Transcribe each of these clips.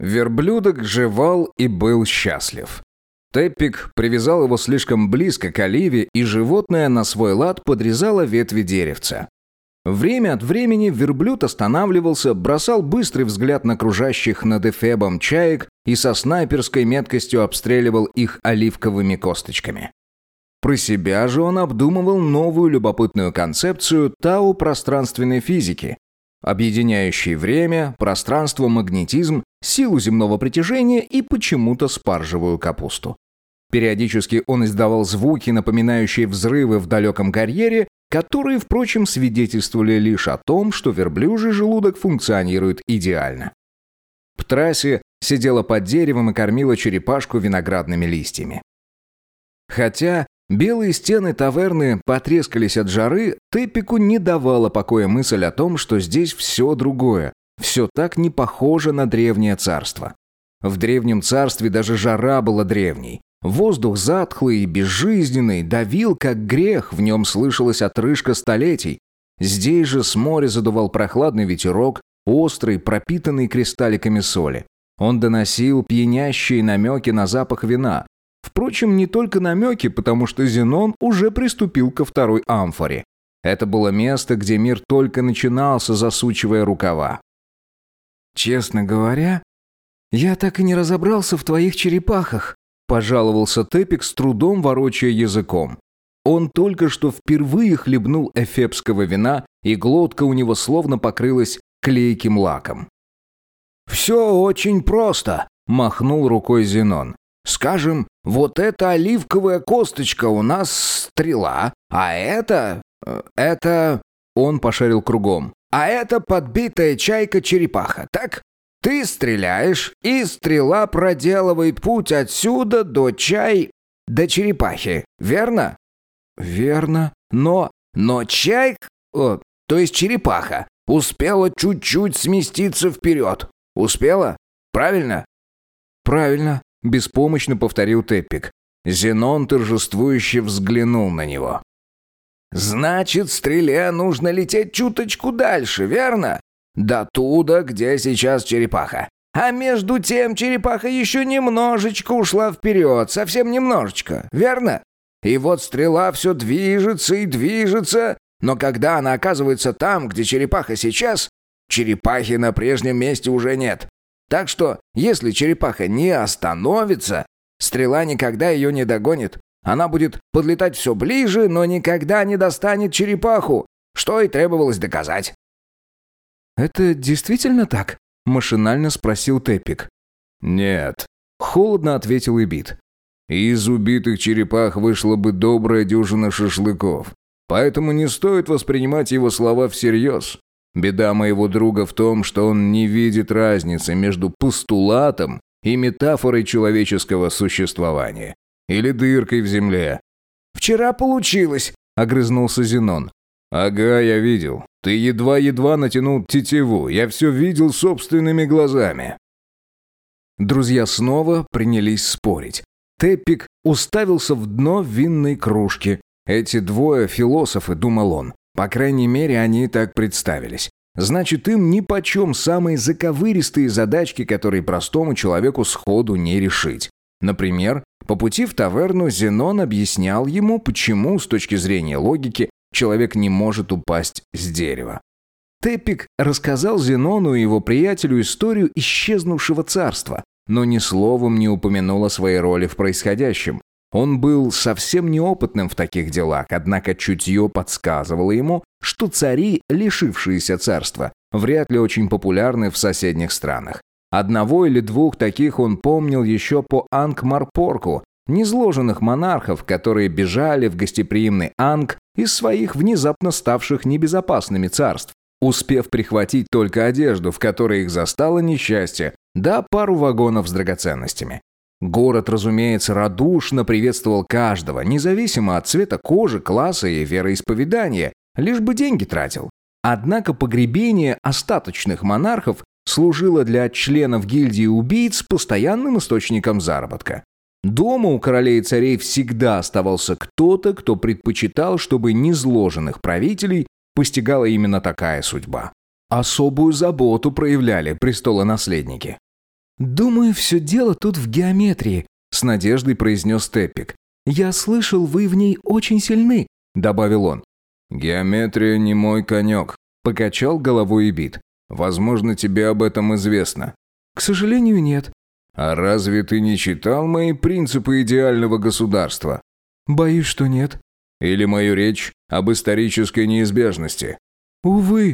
Верблюдок жевал и был счастлив. Теппик привязал его слишком близко к оливе, и животное на свой лад подрезало ветви деревца. Время от времени верблюд останавливался, бросал быстрый взгляд на кружащих над Эфебом чаек и со снайперской меткостью обстреливал их оливковыми косточками. Про себя же он обдумывал новую любопытную концепцию тау-пространственной физики, объединяющей время, пространство, магнетизм, силу земного притяжения и почему-то спаржевую капусту. Периодически он издавал звуки, напоминающие взрывы в далеком карьере, которые, впрочем, свидетельствовали лишь о том, что верблюжий желудок функционирует идеально. Птрасси сидела под деревом и кормила черепашку виноградными листьями. Хотя белые стены таверны потрескались от жары, Теппику не давала покоя мысль о том, что здесь все другое, все так не похоже на древнее царство. В древнем царстве даже жара была древней. Воздух затхлый и безжизненный, давил как грех, в нем слышалась отрыжка столетий. Здесь же с моря задувал прохладный ветерок, острый, пропитанный кристалликами соли. Он доносил пьянящие намеки на запах вина. Впрочем, не только намеки, потому что Зенон уже приступил ко второй амфоре. Это было место, где мир только начинался, засучивая рукава. «Честно говоря, я так и не разобрался в твоих черепахах», пожаловался Теппик, с трудом ворочая языком. Он только что впервые хлебнул эфебского вина, и глотка у него словно покрылась клейким лаком. «Все очень просто», – махнул рукой Зенон. «Скажем, вот эта оливковая косточка у нас стрела, а это...» Он пошарил кругом. «А это подбитая чайка-черепаха, так? Ты стреляешь, и стрела проделывает путь отсюда до черепахи, верно?» «Верно, но чайка, то есть черепаха, успела чуть-чуть сместиться вперед. Успела? Правильно?» «Правильно», – беспомощно повторил Теппик. Зенон торжествующе взглянул на него. «Значит, стреле нужно лететь чуточку дальше, верно? До туда, где сейчас черепаха. А между тем черепаха еще немножечко ушла вперед, совсем немножечко, верно? И вот стрела все движется и движется, но когда она оказывается там, где черепаха сейчас, черепахи на прежнем месте уже нет. Так что, если черепаха не остановится, стрела никогда ее не догонит. Она будет подлетать все ближе, но никогда не достанет черепаху, что и требовалось доказать». «Это действительно так?» – машинально спросил Теппик. «Нет», – холодно ответил Ибит. «Из убитых черепах вышла бы добрая дюжина шашлыков, поэтому не стоит воспринимать его слова всерьез. Беда моего друга в том, что он не видит разницы между постулатом и метафорой человеческого существования. Или дыркой в земле». «Вчера получилось», – огрызнулся Зенон. «Ага, я видел. Ты едва-едва натянул тетиву. Я все видел собственными глазами». Друзья снова принялись спорить. Теппик уставился в дно винной кружки. Эти двое философы, думал он. По крайней мере, они так представились. Значит, им нипочем самые заковыристые задачки, которые простому человеку сходу не решить. Например, по пути в таверну Зенон объяснял ему, почему, с точки зрения логики, человек не может упасть с дерева. Теппик рассказал Зенону и его приятелю историю исчезнувшего царства, но ни словом не упомянул о своей роли в происходящем. Он был совсем неопытным в таких делах, однако чутье подсказывало ему, что цари, лишившиеся царства, вряд ли очень популярны в соседних странах. Одного или двух таких он помнил еще по Анкмарпорку, низложенных монархов, которые бежали в гостеприимный Анг из своих внезапно ставших небезопасными царств, успев прихватить только одежду, в которой их застало несчастье, да пару вагонов с драгоценностями. Город, разумеется, радушно приветствовал каждого, независимо от цвета кожи, класса и вероисповедания, лишь бы деньги тратил. Однако погребение остаточных монархов служило для членов гильдии убийц постоянным источником заработка. Дома у королей и царей всегда оставался кто-то, кто предпочитал, чтобы низложенных правителей постигала именно такая судьба. Особую заботу проявляли престолонаследники. «Думаю, все дело тут в геометрии», — с надеждой произнес Теппик. «Я слышал, вы в ней очень сильны», — добавил он. «Геометрия не мой конек», — покачал головой Ибит. «Возможно, тебе об этом известно». «К сожалению, нет». «А разве ты не читал мои принципы идеального государства?» «Боюсь, что нет». «Или мою речь об исторической неизбежности?» «Увы».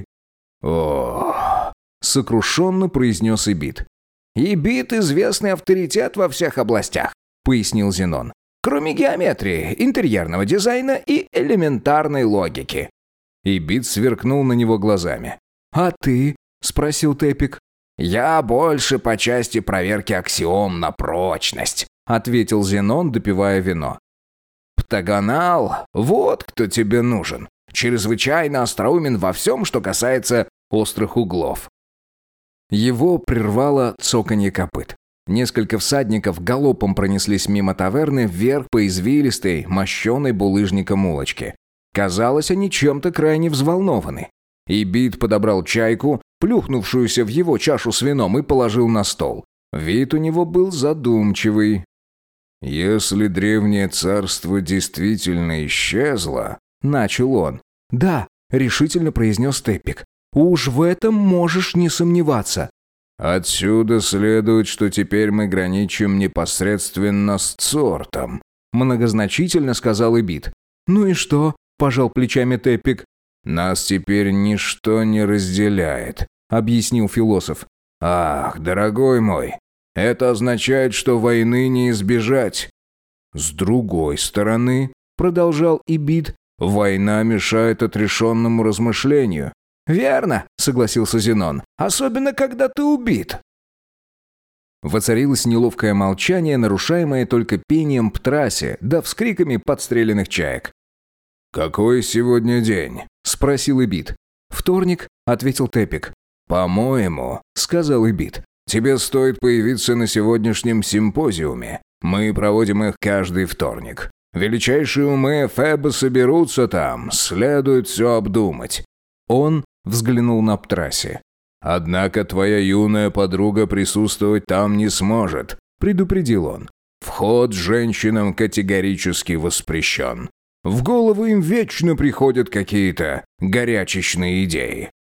«О-о-о», сокрушенно произнес Ибит. «Ибит – известный авторитет во всех областях», – пояснил Зенон. «Кроме геометрии, интерьерного дизайна и элементарной логики». Ибит сверкнул на него глазами. «А ты?» – спросил Теппик. «Я больше по части проверки аксиом на прочность», – ответил Зенон, допивая вино. «Птагонал, вот кто тебе нужен. Чрезвычайно остроумен во всем, что касается острых углов». Его прервало цоканье копыт. Несколько всадников галопом пронеслись мимо таверны вверх по извилистой, мощенной булыжником улочке. Казалось, они чем-то крайне взволнованы. Ибит подобрал чайку, плюхнувшуюся в его чашу с вином, и положил на стол. Вид у него был задумчивый. «Если древнее царство действительно исчезло...» — начал он. «Да», — решительно произнес Теппик. «Уж в этом можешь не сомневаться». «Отсюда следует, что теперь мы граничим непосредственно с Цортом», — многозначительно сказал Ибит. «Ну и что?» — пожал плечами Теппик. «Нас теперь ничто не разделяет», — объяснил философ. «Ах, дорогой мой, это означает, что войны не избежать». «С другой стороны», — продолжал Ибит, — «война мешает отрешенному размышлению». «Верно», — согласился Зенон, — «особенно, когда ты убит». Воцарилось неловкое молчание, нарушаемое только пением Птраси да вскриками подстреленных чаек. «Какой сегодня день?» — спросил Ибит. «Вторник», — ответил Теппик. «По-моему», — сказал Ибит, — «тебе стоит появиться на сегодняшнем симпозиуме. Мы проводим их каждый вторник. Величайшие умы Феба соберутся там, следует все обдумать». Он взглянул на Птраси. «Однако твоя юная подруга присутствовать там не сможет», — предупредил он. «Вход женщинам категорически воспрещен. В голову им вечно приходят какие-то горячечные идеи».